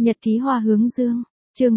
Nhật ký Hoa Hướng Dương, chương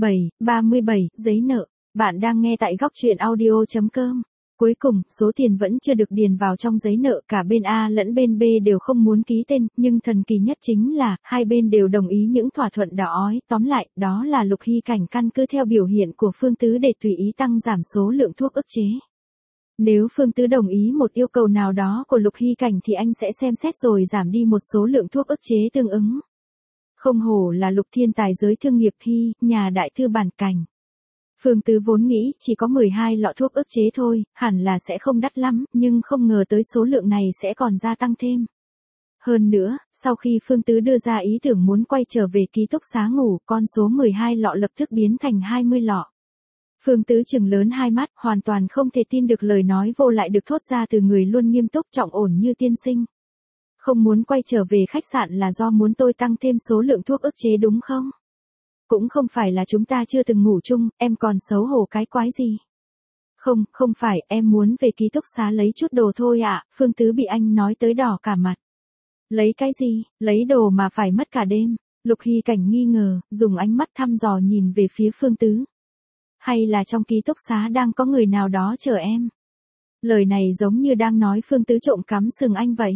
37, giấy nợ. Bạn đang nghe tại góc truyện audio.com. Cuối cùng, số tiền vẫn chưa được điền vào trong giấy nợ, cả bên A lẫn bên B đều không muốn ký tên, nhưng thần kỳ nhất chính là, hai bên đều đồng ý những thỏa thuận đó. Tóm lại, đó là Lục Hy Cảnh căn cứ theo biểu hiện của Phương Tứ để tùy ý tăng giảm số lượng thuốc ức chế. Nếu Phương Tứ đồng ý một yêu cầu nào đó của Lục Hy Cảnh thì anh sẽ xem xét rồi giảm đi một số lượng thuốc ức chế tương ứng. Không hổ là Lục thiên tài giới thương nghiệp Hy, nhà đại thư bản cảnh. Phương Tứ vốn nghĩ chỉ có 12 lọ thuốc ức chế thôi, hẳn là sẽ không đắt lắm, nhưng không ngờ tới số lượng này sẽ còn gia tăng thêm. Hơn nữa, sau khi Phương Tứ đưa ra ý tưởng muốn quay trở về ký túc xá ngủ, con số 12 lọ lập tức biến thành 20 lọ. Phương Tứ trừng lớn hai mắt, hoàn toàn không thể tin được lời nói vô lại được thốt ra từ người luôn nghiêm túc trọng ổn như tiên sinh. Không muốn quay trở về khách sạn là do muốn tôi tăng thêm số lượng thuốc ức chế đúng không? Cũng không phải là chúng ta chưa từng ngủ chung, em còn xấu hổ cái quái gì? Không phải, em muốn về ký túc xá lấy chút đồ thôi ạ. Phương Tứ bị anh nói tới đỏ cả mặt. Lấy cái gì, lấy đồ mà phải mất cả đêm. Lục Hy Cảnh nghi ngờ, dùng ánh mắt thăm dò nhìn về phía Phương Tứ. Hay là trong ký túc xá đang có người nào đó chờ em? Lời này giống như đang nói Phương Tứ trộm cắm sừng anh vậy.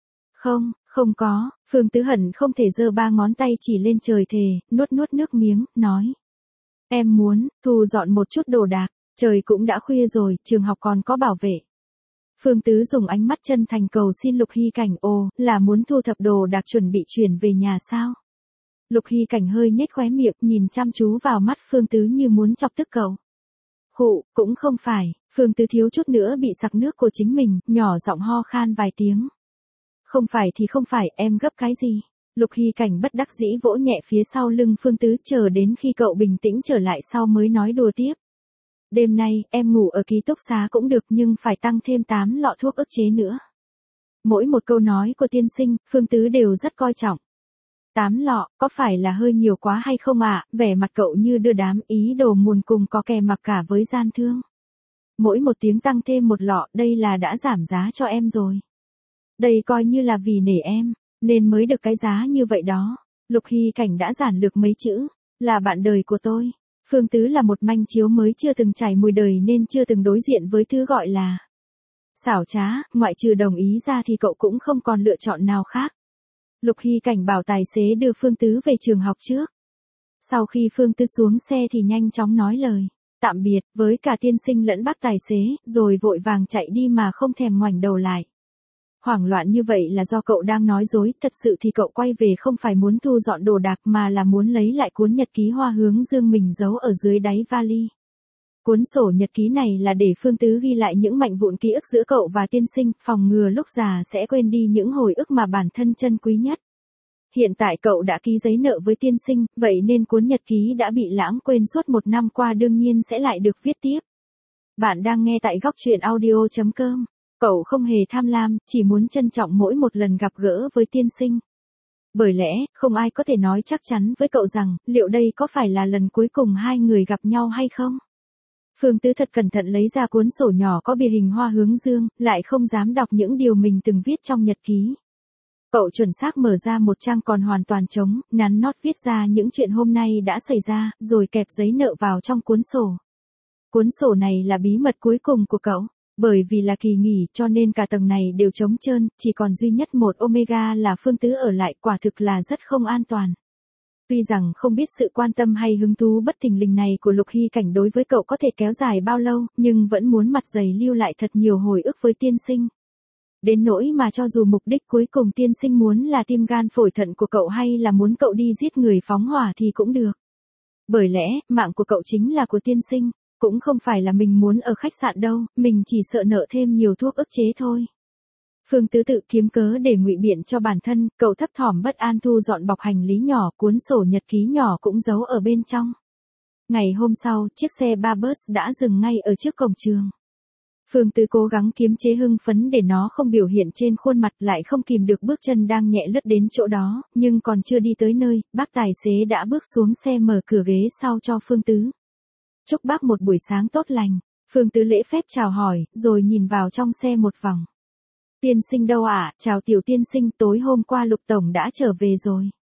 Không có, Phương Tứ hận không thể giơ ba ngón tay chỉ lên trời thề, nuốt nước miếng, nói. Em muốn, thu dọn một chút đồ đạc, trời cũng đã khuya rồi, trường học còn có bảo vệ. Phương Tứ dùng ánh mắt chân thành cầu xin Lục Hy Cảnh, là muốn thu thập đồ đạc chuẩn bị chuyển về nhà sao? Lục Hy Cảnh hơi nhếch khóe miệng, nhìn chăm chú vào mắt Phương Tứ như muốn chọc tức cậu. Cũng không phải, Phương Tứ thiếu chút nữa bị sặc nước của chính mình, nhỏ giọng ho khan vài tiếng. Không phải thì không phải, em gấp cái gì? Lục Hy Cảnh bất đắc dĩ vỗ nhẹ phía sau lưng Phương Tứ, chờ đến khi cậu bình tĩnh trở lại sau mới nói đùa tiếp. Đêm nay, em ngủ ở ký túc xá cũng được nhưng phải tăng thêm 8 lọ thuốc ức chế nữa. Mỗi một câu nói của tiên sinh, Phương Tứ đều rất coi trọng. 8 lọ, có phải là hơi nhiều quá hay không ạ? Vẻ mặt cậu như đưa đám, ý đồ muồn cùng có kè mặc cả với gian thương. Mỗi một tiếng tăng thêm một lọ, đây là đã giảm giá cho em rồi. Đây coi như là vì nể em, nên mới được cái giá như vậy đó. Lục Hy Cảnh đã giản lược mấy chữ, là bạn đời của tôi. Phương Tứ là một manh chiếu mới chưa từng trải mùi đời nên chưa từng đối diện với thứ gọi là xảo trá, ngoại trừ đồng ý ra thì cậu cũng không còn lựa chọn nào khác. Lục Hy Cảnh bảo tài xế đưa Phương Tứ về trường học trước. Sau khi Phương Tứ xuống xe thì nhanh chóng nói lời tạm biệt với cả tiên sinh lẫn bác tài xế, rồi vội vàng chạy đi mà không thèm ngoảnh đầu lại. Hoảng loạn như vậy là do cậu đang nói dối, thật sự thì cậu quay về không phải muốn thu dọn đồ đạc mà là muốn lấy lại cuốn nhật ký Hoa Hướng Dương mình giấu ở dưới đáy vali. Cuốn sổ nhật ký này là để Phương Tứ ghi lại những mảnh vụn ký ức giữa cậu và tiên sinh, phòng ngừa lúc già sẽ quên đi những hồi ức mà bản thân trân quý nhất. Hiện tại cậu đã ký giấy nợ với tiên sinh, vậy nên cuốn nhật ký đã bị lãng quên suốt một năm qua đương nhiên sẽ lại được viết tiếp. Bạn đang nghe tại góc truyện audio.com. Cậu không hề tham lam, chỉ muốn trân trọng mỗi một lần gặp gỡ với tiên sinh. Bởi lẽ, không ai có thể nói chắc chắn với cậu rằng, liệu đây có phải là lần cuối cùng hai người gặp nhau hay không? Phương Tứ thật cẩn thận lấy ra cuốn sổ nhỏ có bìa hình Hoa Hướng Dương, lại không dám đọc những điều mình từng viết trong nhật ký. Cậu chuẩn xác mở ra một trang còn hoàn toàn trống, nắn nót viết ra những chuyện hôm nay đã xảy ra, rồi kẹp giấy nợ vào trong cuốn sổ. Cuốn sổ này là bí mật cuối cùng của cậu. Bởi vì là kỳ nghỉ cho nên cả tầng này đều trống trơn, chỉ còn duy nhất một Omega là Phương Tứ ở lại, quả thực là rất không an toàn. Tuy rằng không biết sự quan tâm hay hứng thú bất thình lình này của Lục Hy Cảnh đối với cậu có thể kéo dài bao lâu, nhưng vẫn muốn mặt dày lưu lại thật nhiều hồi ức với tiên sinh. Đến nỗi mà cho dù mục đích cuối cùng tiên sinh muốn là tim gan phổi thận của cậu hay là muốn cậu đi giết người phóng hỏa thì cũng được. Bởi lẽ, mạng của cậu chính là của tiên sinh. Cũng không phải là mình muốn ở khách sạn đâu, mình chỉ sợ nợ thêm nhiều thuốc ức chế thôi. Phương Tứ tự kiếm cớ để ngụy biện cho bản thân, cậu thấp thỏm bất an thu dọn bọc hành lý nhỏ, cuốn sổ nhật ký nhỏ cũng giấu ở bên trong. Ngày hôm sau, chiếc xe ba bus đã dừng ngay ở trước cổng trường. Phương Tứ cố gắng kiềm chế hưng phấn để nó không biểu hiện trên khuôn mặt, lại không kìm được bước chân đang nhẹ lướt đến chỗ đó, nhưng còn chưa đi tới nơi, bác tài xế đã bước xuống xe mở cửa ghế sau cho Phương Tứ. Chúc bác một buổi sáng tốt lành. Phương Tứ lễ phép chào hỏi, rồi nhìn vào trong xe một vòng. Tiên sinh đâu ạ? Chào tiểu tiên sinh, tối hôm qua Lục tổng đã trở về rồi.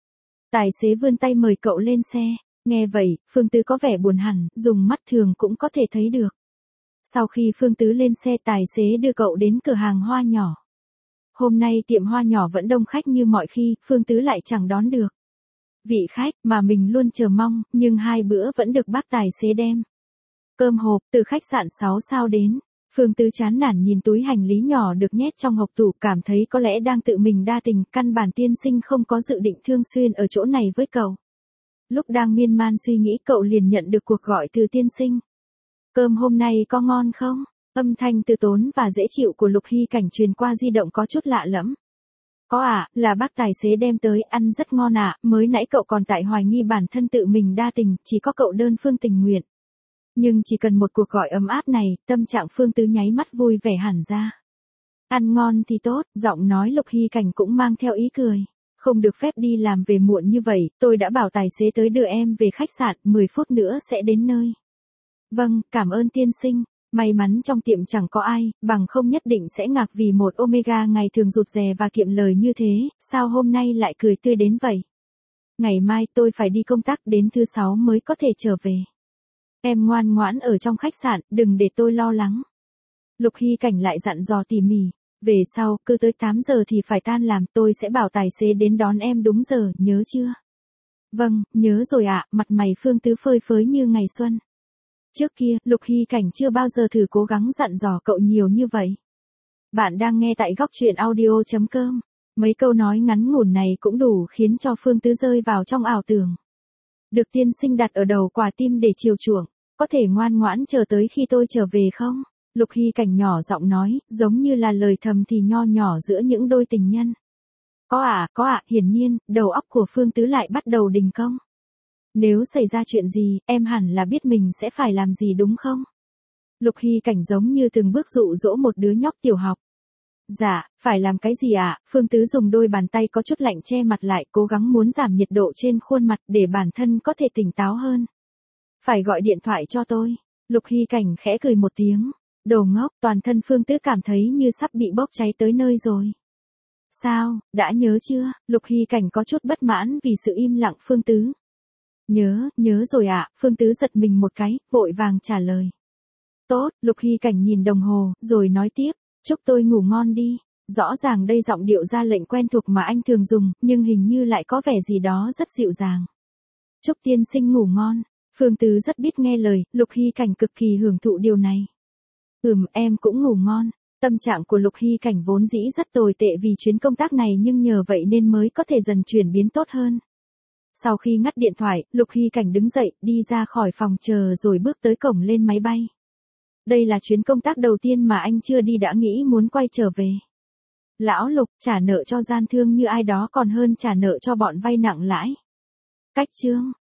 Tài xế vươn tay mời cậu lên xe. Nghe vậy, Phương Tứ có vẻ buồn hẳn, dùng mắt thường cũng có thể thấy được. Sau khi Phương Tứ lên xe, tài xế đưa cậu đến cửa hàng hoa nhỏ. Hôm nay tiệm hoa nhỏ vẫn đông khách như mọi khi, Phương Tứ lại chẳng đón được vị khách mà mình luôn chờ mong, nhưng 2 bữa vẫn được bác tài xế đem cơm hộp từ khách sạn 6 sao đến. Phương Tứ chán nản nhìn túi hành lý nhỏ được nhét trong hộc tủ, cảm thấy có lẽ đang tự mình đa tình, căn bản tiên sinh không có dự định thương xuyên ở chỗ này với cậu. Lúc đang miên man suy nghĩ, cậu liền nhận được cuộc gọi từ tiên sinh. Cơm hôm nay có ngon không? Âm thanh từ tốn và dễ chịu của Lục Hy Cảnh truyền qua di động có chút lạ lẫm. Có ạ, là bác tài xế đem tới, ăn rất ngon ạ, mới nãy cậu còn tại hoài nghi bản thân tự mình đa tình, chỉ có cậu đơn phương tình nguyện. Nhưng chỉ cần một cuộc gọi ấm áp này, tâm trạng Phương Tứ nháy mắt vui vẻ hẳn ra. Ăn ngon thì tốt, giọng nói Lục Hy Cảnh cũng mang theo ý cười. Không được phép đi làm về muộn như vậy, tôi đã bảo tài xế tới đưa em về khách sạn, 10 phút nữa sẽ đến nơi. Vâng, cảm ơn tiên sinh. May mắn trong tiệm chẳng có ai, bằng không nhất định sẽ ngạc vì một Omega ngày thường rụt rè và kiệm lời như thế, sao hôm nay lại cười tươi đến vậy? Ngày mai tôi phải đi công tác, đến thứ 6 mới có thể trở về. Em ngoan ngoãn ở trong khách sạn, đừng để tôi lo lắng. Lục Hy Cảnh lại dặn dò tỉ mỉ. Về sau, cứ tới 8 giờ thì phải tan làm, tôi sẽ bảo tài xế đến đón em đúng giờ, nhớ chưa? Vâng, nhớ rồi ạ, mặt mày Phương Tứ phơi phới như ngày xuân. Trước kia, Lục Hy Cảnh chưa bao giờ thử cố gắng dặn dò cậu nhiều như vậy. Bạn đang nghe tại góc truyện audio.com. Mấy câu nói ngắn ngủn này cũng đủ khiến cho Phương Tứ rơi vào trong ảo tưởng. Được tiên sinh đặt ở đầu quả tim để chiều chuộng, có thể ngoan ngoãn chờ tới khi tôi trở về không? Lục Hy Cảnh nhỏ giọng nói, giống như là lời thầm thì nho nhỏ giữa những đôi tình nhân. Có ạ, hiển nhiên, đầu óc của Phương Tứ lại bắt đầu đình công. Nếu xảy ra chuyện gì, em hẳn là biết mình sẽ phải làm gì đúng không? Lục Hy Cảnh giống như từng bước dụ dỗ một đứa nhóc tiểu học. Dạ, phải làm cái gì ạ? Phương Tứ dùng đôi bàn tay có chút lạnh che mặt lại, cố gắng muốn giảm nhiệt độ trên khuôn mặt để bản thân có thể tỉnh táo hơn. Phải gọi điện thoại cho tôi. Lục Hy Cảnh khẽ cười một tiếng. Đồ ngốc, toàn thân Phương Tứ cảm thấy như sắp bị bốc cháy tới nơi rồi. Sao, đã nhớ chưa? Lục Hy Cảnh có chút bất mãn vì sự im lặng Phương Tứ. Nhớ rồi ạ, Phương Tứ giật mình một cái, vội vàng trả lời. Tốt, Lục Hy Cảnh nhìn đồng hồ, rồi nói tiếp, chúc tôi ngủ ngon đi. Rõ ràng đây giọng điệu ra lệnh quen thuộc mà anh thường dùng, nhưng hình như lại có vẻ gì đó rất dịu dàng. Chúc tiên sinh ngủ ngon. Phương Tứ rất biết nghe lời, Lục Hy Cảnh cực kỳ hưởng thụ điều này. Em cũng ngủ ngon. Tâm trạng của Lục Hy Cảnh vốn dĩ rất tồi tệ vì chuyến công tác này, nhưng nhờ vậy nên mới có thể dần chuyển biến tốt hơn. Sau khi ngắt điện thoại, Lục Hy Cảnh đứng dậy, đi ra khỏi phòng chờ rồi bước tới cổng lên máy bay. Đây là chuyến công tác đầu tiên mà anh chưa đi đã nghĩ muốn quay trở về. Lão Lục, trả nợ cho gian thương như ai đó còn hơn trả nợ cho bọn vay nặng lãi. Cách chương